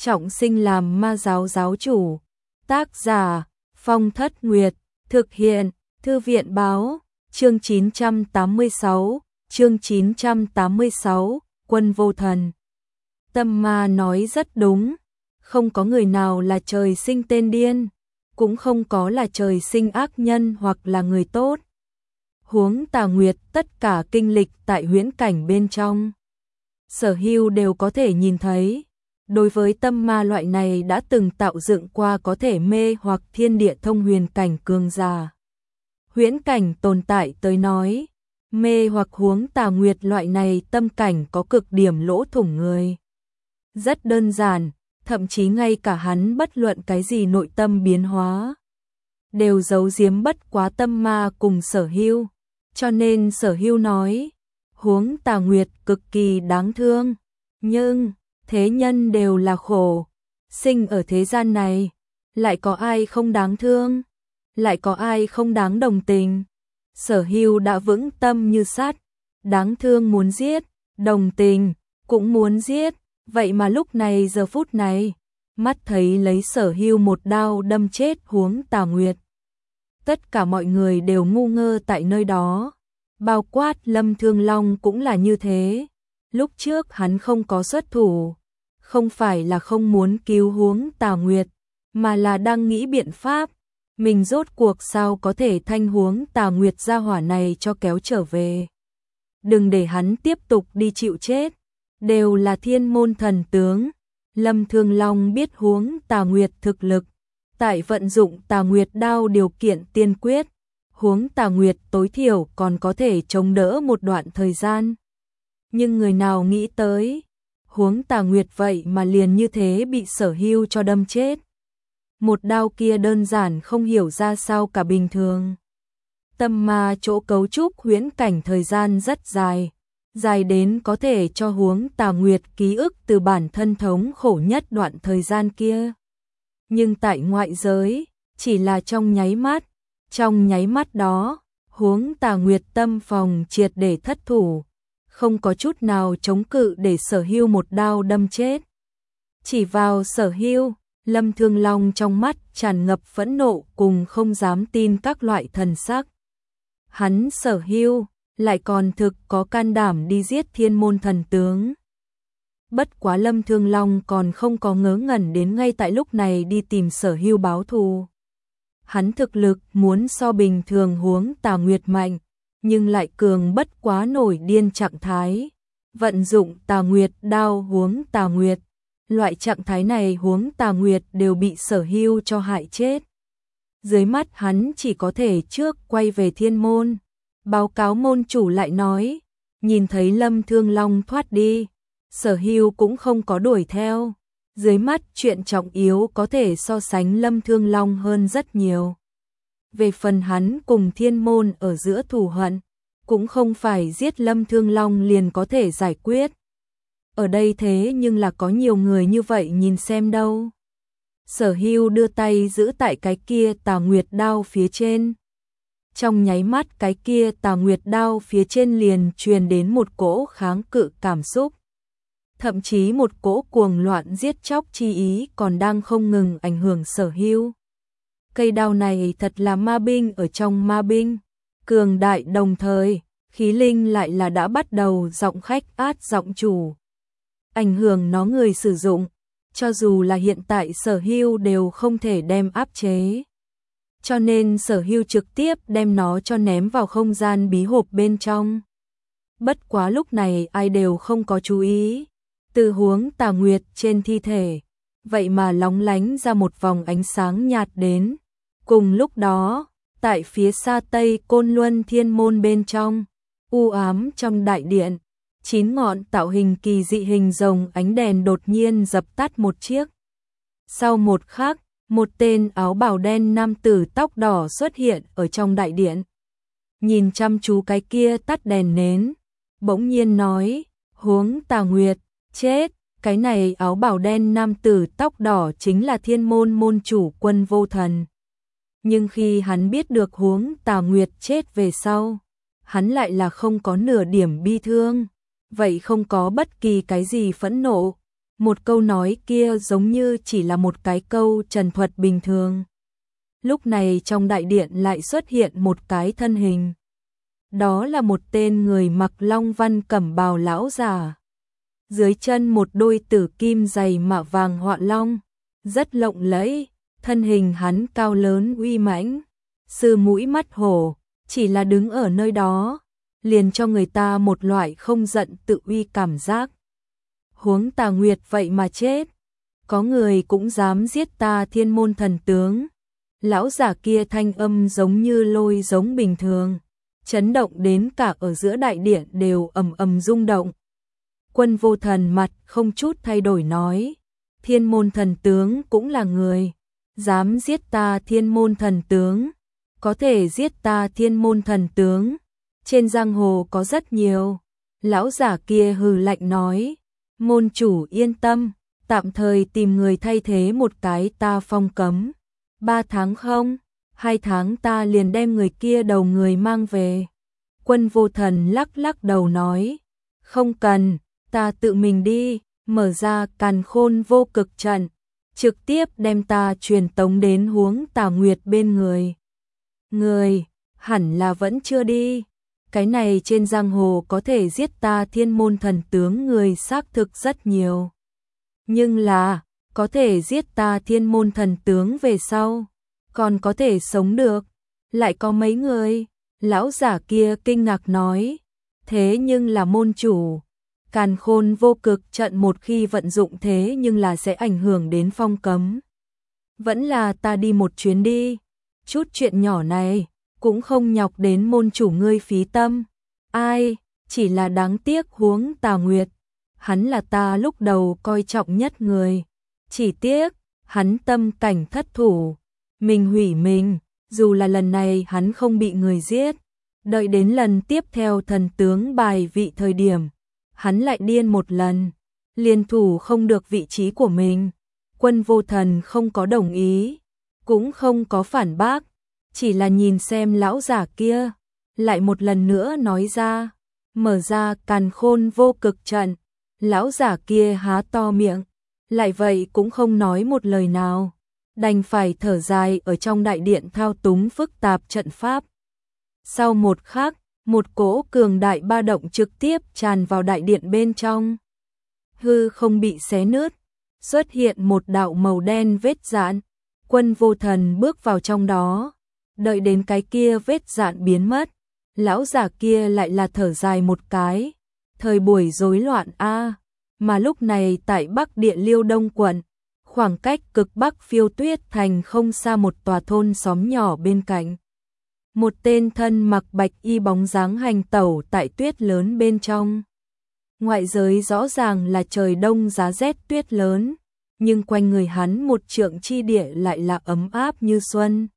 trọng sinh làm ma giáo giáo chủ. Tác giả Phong Thất Nguyệt, thực hiện Thư viện Báo, chương 986, Quân Vô Thần. Tâm Ma nói rất đúng, không có người nào là trời sinh tên điên, cũng không có là trời sinh ác nhân hoặc là người tốt. Huống Tà Nguyệt tất cả kinh lịch tại huyễn cảnh bên trong, Sở Hưu đều có thể nhìn thấy. Đối với tâm ma loại này đã từng tạo dựng qua có thể mê hoặc thiên địa thông huyền cảnh cường giả, huyễn cảnh tồn tại tới nói, mê hoặc Huống Tà Nguyệt loại này tâm cảnh có cực điểm lỗ thủng người. Rất đơn giản, thậm chí ngay cả hắn bất luận cái gì nội tâm biến hóa đều giấu giếm bất quá tâm ma cùng Sở Hưu, cho nên Sở Hưu nói Huống Tà Nguyệt cực kỳ đáng thương, nhưng thế nhân đều là khổ, sinh ở thế gian này, lại có ai không đáng thương, lại có ai không đáng đồng tình. Sở Hưu đã vững tâm như sắt, đáng thương muốn giết, đồng tình cũng muốn giết, vậy mà lúc này giờ phút này, mắt thấy lấy Sở Hưu một đao đâm chết Huống Tà Nguyệt. Tất cả mọi người đều ngu ngơ tại nơi đó, bao quát Lâm Thương Long cũng là như thế. Lúc trước hắn không có xuất thủ, không phải là không muốn cứu Huống Tà Nguyệt, mà là đang nghĩ biện pháp, mình rốt cuộc sao có thể thanh Huống Tà Nguyệt gia hỏa này cho kéo trở về. Đừng để hắn tiếp tục đi chịu chết, đều là thiên môn thần tướng. Lâm Thương Long biết Huống Tà Nguyệt thực lực, tại vận dụng Tà Nguyệt đao điều kiện tiên quyết, Huống Tà Nguyệt tối thiểu còn có thể chống đỡ một đoạn thời gian. Nhưng người nào nghĩ tới, Huống Tà Nguyệt vậy mà liền như thế bị Sở Hưu cho đâm chết. Một đao kia đơn giản không hiểu ra sao cả bình thường. Tâm ma chỗ cấu trúc huyễn cảnh thời gian rất dài, dài đến có thể cho Huống Tà Nguyệt ký ức từ bản thân thống khổ nhất đoạn thời gian kia. Nhưng tại ngoại giới, chỉ là trong nháy mắt đó, Huống Tà Nguyệt tâm phòng triệt để thất thủ, không có chút nào chống cự để Sở Hưu một đao đâm chết. Chỉ vào Sở Hưu, Lâm Thương Long trong mắt tràn ngập phẫn nộ cùng không dám tin các loại thần sắc. Hắn Sở Hưu lại còn thực có can đảm đi giết thiên môn thần tướng. Bất quá Lâm Thương Long còn không có ngớ ngẩn đến ngay tại lúc này đi tìm Sở Hưu báo thù. Hắn thực lực muốn so bình thường Huống Tà Nguyệt mạnh, nhưng lại cường bất quá nổi điên trạng thái. Vận dụng Tà Nguyệt đao Huống Tà Nguyệt, loại trạng thái này Huống Tà Nguyệt đều bị Sở Hưu cho hại chết. Dưới mắt hắn chỉ có thể trước quay về thiên môn, báo cáo môn chủ lại nói, nhìn thấy Lâm Thương Long thoát đi, Sở Hưu cũng không có đuổi theo. Dưới mắt chuyện trọng yếu có thể so sánh Lâm Thương Long hơn rất nhiều. Về phần hắn cùng thiên môn ở giữa thù hận, cũng không phải giết Lâm Thương Long liền có thể giải quyết. Ở đây thế nhưng là có nhiều người như vậy nhìn xem đâu. Sở Hưu đưa tay giữ tại cái kia Tà Nguyệt đao phía trên. Trong nháy mắt cái kia Tà Nguyệt đao phía trên liền truyền đến một cỗ kháng cự cảm xúc. Thậm chí một cỗ cuồng loạn giết chóc chi ý còn đang không ngừng ảnh hưởng Sở Hưu. Cây đao này thật là ma binh ở trong ma binh, cường đại đồng thời, khí linh lại là đã bắt đầu giọng khách át giọng chủ. Ảnh hưởng nó người sử dụng, cho dù là hiện tại Sở Hưu đều không thể đem áp chế. Cho nên Sở Hưu trực tiếp đem nó cho ném vào không gian bí hộp bên trong. Bất quá lúc này ai đều không có chú ý. Từ Huống Tà Nguyệt trên thi thể, vậy mà lóng lánh ra một vòng ánh sáng nhạt đến. Cùng lúc đó, tại phía xa Tây Côn Luân thiên môn bên trong, u ám trong đại điện, 9 ngọn tạo hình kỳ dị hình rồng ánh đèn đột nhiên dập tắt một chiếc. Sau một khắc, một tên áo bào đen nam tử tóc đỏ xuất hiện ở trong đại điện. Nhìn chăm chú cái kia tắt đèn nến, bỗng nhiên nói, Huống Tà Nguyệt, chết, cái này áo bào đen nam tử tóc đỏ chính là thiên môn môn chủ Quân Vô Thần. Nhưng khi hắn biết được Huống Tà Nguyệt chết về sau, hắn lại là không có nửa điểm bi thương, vậy không có bất kỳ cái gì phẫn nộ, Một câu nói kia giống như chỉ là một cái câu trần thuật bình thường. Lúc này trong đại điện lại xuất hiện một cái thân hình. Đó là một tên người mặc long văn cẩm bào lão già. Dưới chân một đôi tử kim giày mạ vàng họa long, rất lộng lẫy, thân hình hắn cao lớn uy mãnh, sư mũi mắt hổ, chỉ là đứng ở nơi đó, liền cho người ta một loại không giận tự uy cảm giác. Huống Tà Nguyệt vậy mà chết, có người cũng dám giết ta Thiên Môn thần tướng. Lão giả kia thanh âm giống như lôi giống bình thường, chấn động đến cả ở giữa đại điện đều ầm ầm rung động. Quân Vô Thần mặt không chút thay đổi nói, Thiên Môn thần tướng cũng là người, dám giết ta Thiên Môn thần tướng, có thể giết ta Thiên Môn thần tướng, trên giang hồ có rất nhiều. Lão giả kia hừ lạnh nói, môn chủ yên tâm, tạm thời tìm người thay thế một cái ta phong cấm. 3 tháng không, 2 tháng ta liền đem người kia đầu người mang về. Quân Vô Thần lắc lắc đầu nói, không cần, ta tự mình đi, mở ra Càn Khôn Vô Cực trận, trực tiếp đem ta truyền tống đến Huống Tà Nguyệt bên người. Người, hẳn là vẫn chưa đi. Cái này trên giang hồ có thể giết ta Thiên Môn thần tướng người xác thực rất nhiều. Nhưng là, có thể giết ta Thiên Môn thần tướng về sau, còn có thể sống được, lại có mấy người. Lão giả kia kinh ngạc nói, thế nhưng là môn chủ, Càn Khôn Vô Cực trận một khi vận dụng thế nhưng là sẽ ảnh hưởng đến phong cấm. Vẫn là ta đi một chuyến đi, chút chuyện nhỏ này cũng không nhọc đến môn chủ ngươi phí tâm. Ai, chỉ là đáng tiếc Huống Tà Nguyệt, hắn là ta lúc đầu coi trọng nhất người, chỉ tiếc hắn tâm cảnh thất thủ, mình hủy mình. Dù là lần này hắn không bị người giết, đợi đến lần tiếp theo thần tướng bài vị thời điểm, hắn lại điên một lần, liên thủ không được vị trí của mình. Quân Vô Thần không có đồng ý, cũng không có phản bác, chỉ là nhìn xem lão giả kia, lại một lần nữa nói ra, mở ra Càn Khôn Vô Cực trận. Lão giả kia há to miệng, lại vậy cũng không nói một lời nào, đành phải thở dài ở trong đại điện thao túng phức tạp trận pháp. Sau một khắc, một cỗ cường đại ba động trực tiếp tràn vào đại điện bên trong. Hư không bị xé nứt, xuất hiện một đạo màu đen vết dạn. Quân Vô Thần bước vào trong đó, đợi đến cái kia vết dạn biến mất, lão giả kia lại là thở dài một cái. Thời buổi rối loạn a, mà lúc này tại Bắc Địa Liêu Đông quận, khoảng cách cực Bắc Phiêu Tuyết thành không xa một tòa thôn xóm nhỏ bên cạnh. Một tên thân mặc bạch y bóng dáng hành tẩu tại tuyết lớn bên trong. Ngoại giới rõ ràng là trời đông giá rét tuyết lớn, nhưng quanh người hắn một trượng chi địa lại là ấm áp như xuân.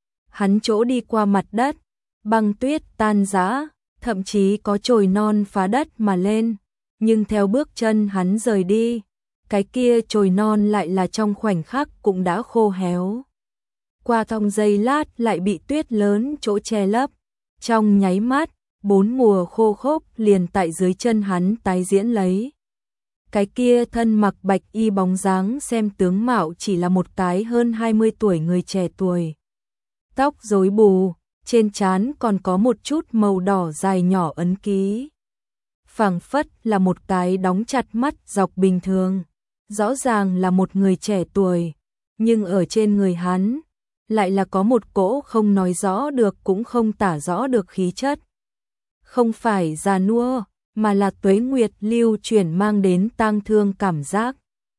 Hắn chỗ đi qua mặt đất, băng tuyết tan rã, thậm chí có chồi non phá đất mà lên, nhưng theo bước chân hắn rời đi, cái kia chồi non lại là trong khoảnh khắc cũng đã khô héo. Qua trong giây lát lại bị tuyết lớn chỗ che lấp, trong nháy mắt, 4 mùa khô khốc liền tại dưới chân hắn tái diễn lấy. Cái kia thân mặc bạch y bóng dáng xem tướng mạo chỉ là một cái hơn 20 tuổi người trẻ tuổi. Tóc rối bù, trên trán còn có một chút màu đỏ dài nhỏ ấn ký. Phảng phất là một cái đóng chặt mắt dọc bình thường, rõ ràng là một người trẻ tuổi, nhưng ở trên người hắn lại là có một cỗ không nói rõ được cũng không tả rõ được khí chất. Không phải già nua, mà là tuế nguyệt lưu chuyển mang đến tang thương cảm giác.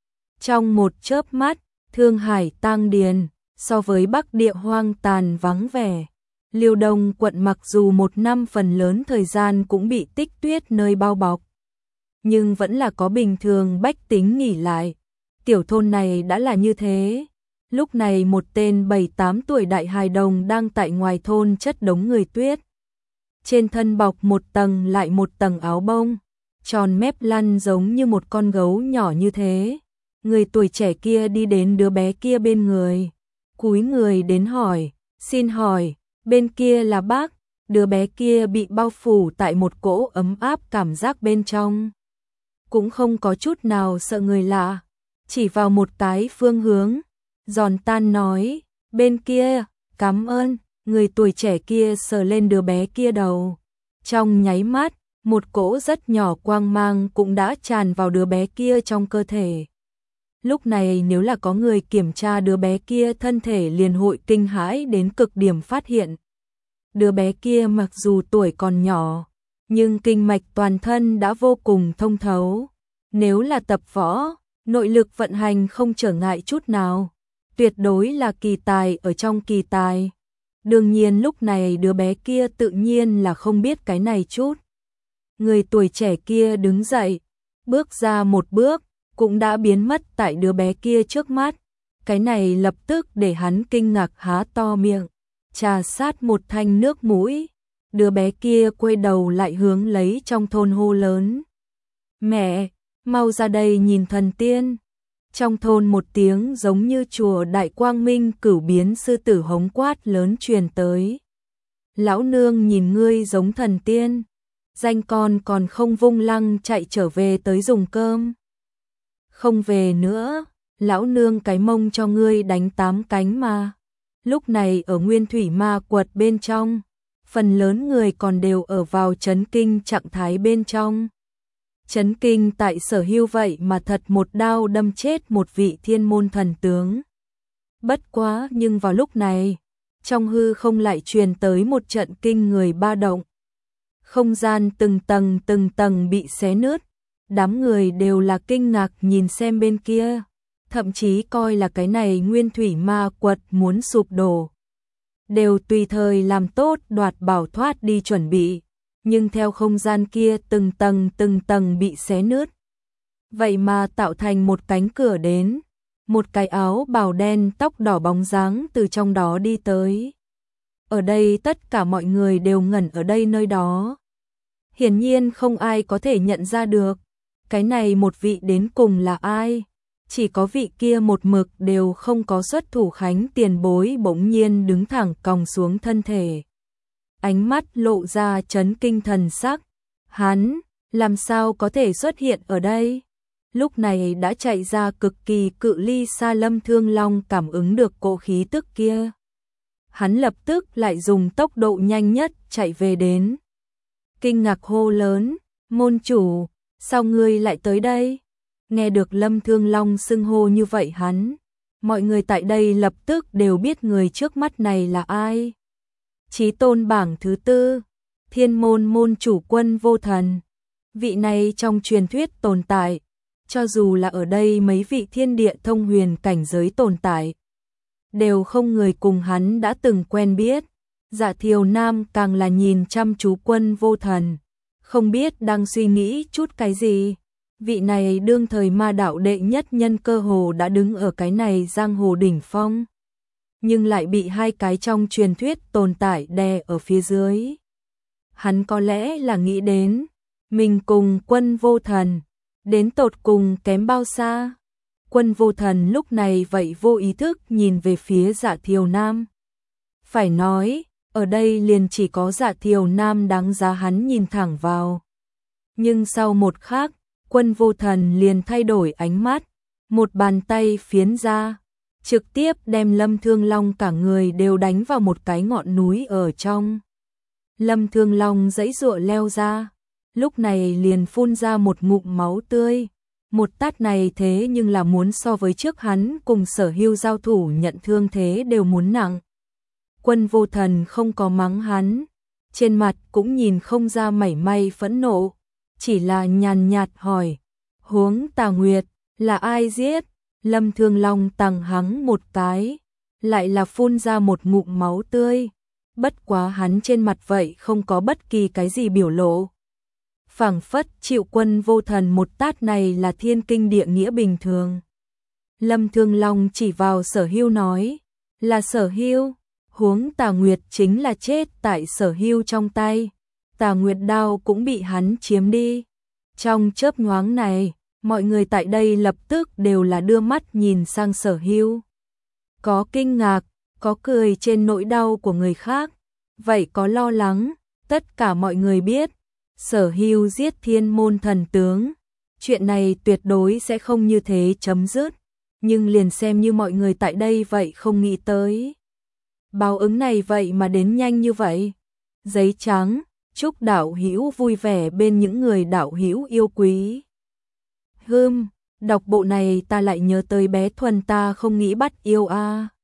Trong một chớp mắt, Thương Hải tang điền, so với Bắc Địa hoang tàn vắng vẻ, Liêu Đông quận mặc dù một năm phần lớn thời gian cũng bị tích tuyết nơi bao bọc, nhưng vẫn là có bình thường bách tính nghỉ lại. Tiểu thôn này đã là như thế. Lúc này một tên 7-8 tuổi đại hài đồng đang tại ngoài thôn chất đống người tuyết. Trên thân bọc một tầng lại một tầng áo bông, tròn mép lăn giống như một con gấu nhỏ như thế. Người tuổi trẻ kia đi đến đứa bé kia bên người, cúi người đến hỏi, xin hỏi, bên kia là bác. Đứa bé kia bị bao phủ tại một cỗ ấm áp cảm giác bên trong. cũng không có chút nào sợ người lạ, chỉ vào một cái phương hướng, giòn tan nói, bên kia, cảm ơn, người tuổi trẻ kia sờ lên đứa bé kia đầu. Trong nháy mắt, một cỗ rất nhỏ quang mang cũng đã tràn vào đứa bé kia trong cơ thể. Lúc này nếu là có người kiểm tra đứa bé kia thân thể liền hội kinh hãi đến cực điểm phát hiện. Đứa bé kia mặc dù tuổi còn nhỏ, nhưng kinh mạch toàn thân đã vô cùng thông thấu. Nếu là tập võ, nội lực vận hành không trở ngại chút nào. Tuyệt đối là kỳ tài ở trong kỳ tài. Đương nhiên lúc này đứa bé kia tự nhiên là không biết cái này chút. Người tuổi trẻ kia đứng dậy, bước ra một bước, cũng đã biến mất tại đứa bé kia trước mắt. Cái này lập tức để hắn kinh ngạc há to miệng, trà sát một thanh nước mũi. Đứa bé kia quay đầu lại hướng lấy trong thôn hô lớn. Mẹ, mau ra đây nhìn thần tiên. Trong thôn một tiếng giống như chùa Đại Quang Minh Cửu biến sư tử hống quát lớn truyền tới. Lão nương nhìn ngươi giống thần tiên, danh con còn không vung lăng chạy trở về tới dùng cơm. Không về nữa, lão nương cái mông cho ngươi đánh 8 cánh mà. Lúc này ở Nguyên Thủy Ma Quật bên trong, phần lớn người còn đều ở vào chấn kinh trạng thái bên trong. Chấn kinh tại Sở Hưu vậy mà thật một đao đâm chết một vị thiên môn thần tướng. Bất quá nhưng vào lúc này, trong hư không lại truyền tới một trận kinh người ba động. Không gian từng tầng bị xé nứt, đám người đều là kinh ngạc nhìn xem bên kia, thậm chí coi là cái này Nguyên Thủy Ma Quật muốn sụp đổ. Đều tùy thời làm tốt đoạt bảo thoát đi chuẩn bị, nhưng theo không gian kia từng tầng bị xé nứt. Vậy mà tạo thành một cánh cửa đến, một cái áo bào đen tóc đỏ bóng dáng từ trong đó đi tới. Ở đây tất cả mọi người đều ngẩn ở đây nơi đó. Hiển nhiên không ai có thể nhận ra được, cái này một vị đến cùng là ai. Chỉ có vị kia một mực đều không có xuất thủ khánh tiền bối bỗng nhiên đứng thẳng còng xuống thân thể. Ánh mắt lộ ra chấn kinh thần sắc. Hắn, làm sao có thể xuất hiện ở đây? Lúc này đã chạy ra cực kỳ cự ly xa Lâm Thương Long cảm ứng được cỗ khí tức kia. Hắn lập tức lại dùng tốc độ nhanh nhất chạy về đến. Kinh ngạc hô lớn, môn chủ, sao ngươi lại tới đây? Nghe được Lâm Thương Long xưng hô như vậy hắn, mọi người tại đây lập tức đều biết người trước mắt này là ai. Chí tôn bảng thứ 4, Thiên môn môn chủ Quân Vô Thần. Vị này trong truyền thuyết tồn tại, cho dù là ở đây mấy vị thiên địa thông huyền cảnh giới tồn tại, đều không người cùng hắn đã từng quen biết. Dạ Thiều Nam càng là nhìn chăm chú Quân Vô Thần, không biết đang suy nghĩ chút cái gì. Vị này đương thời ma đạo đệ nhất nhân cơ hồ đã đứng ở cái này giang hồ đỉnh phong, nhưng lại bị hai cái trong truyền thuyết tồn tại đè ở phía dưới. Hắn có lẽ là nghĩ đến, mình cùng Quân Vô Thần, đến tột cùng kém bao xa. Quân Vô Thần lúc này vậy vô ý thức nhìn về phía Dạ Thiều Nam. Phải nói, ở đây liền chỉ có Dạ Thiều Nam đáng giá hắn nhìn thẳng vào. Nhưng sau một khắc, Quân Vô Thần liền thay đổi ánh mắt, một bàn tay phiến ra, trực tiếp đem Lâm Thương Long cả người đều đánh vào một cái ngọn núi ở trong. Lâm Thương Long giãy giụa leo ra, lúc này liền phun ra một ngụm máu tươi. Một tát này thế nhưng là muốn so với trước hắn cùng Sở Hưu giao thủ nhận thương thế đều muốn nặng. Quân Vô Thần không có mắng hắn, trên mặt cũng nhìn không ra mảy may phẫn nộ, chỉ là nhàn nhạt hỏi, Huống Tà Nguyệt, là ai giết? Lâm Thương Long tằng hắng một cái, lại là phun ra một ngụm máu tươi. Bất quá hắn trên mặt vậy không có bất kỳ cái gì biểu lộ. Phảng phất chịu Quân Vô Thần một tát này là thiên kinh địa nghĩa bình thường. Lâm Thương Long chỉ vào Sở Hưu nói, là Sở Hưu, Huống Tà Nguyệt chính là chết tại Sở Hưu trong tay. Tà Nguyệt đao cũng bị hắn chiếm đi. Trong chớp nhoáng này, mọi người tại đây lập tức đều là đưa mắt nhìn sang Sở Hưu. Có kinh ngạc, có cười trên nỗi đau của người khác, vậy có lo lắng. Tất cả mọi người biết, Sở Hưu giết thiên môn thần tướng, chuyện này tuyệt đối sẽ không như thế chấm dứt, nhưng liền xem như mọi người tại đây vậy không nghĩ tới. Báo ứng này vậy mà đến nhanh như vậy. Giấy trắng, chúc đạo hữu vui vẻ bên những người đạo hữu yêu quý. Đọc bộ này ta lại nhớ tới bé Thuần ta không nghĩ bắt yêu a.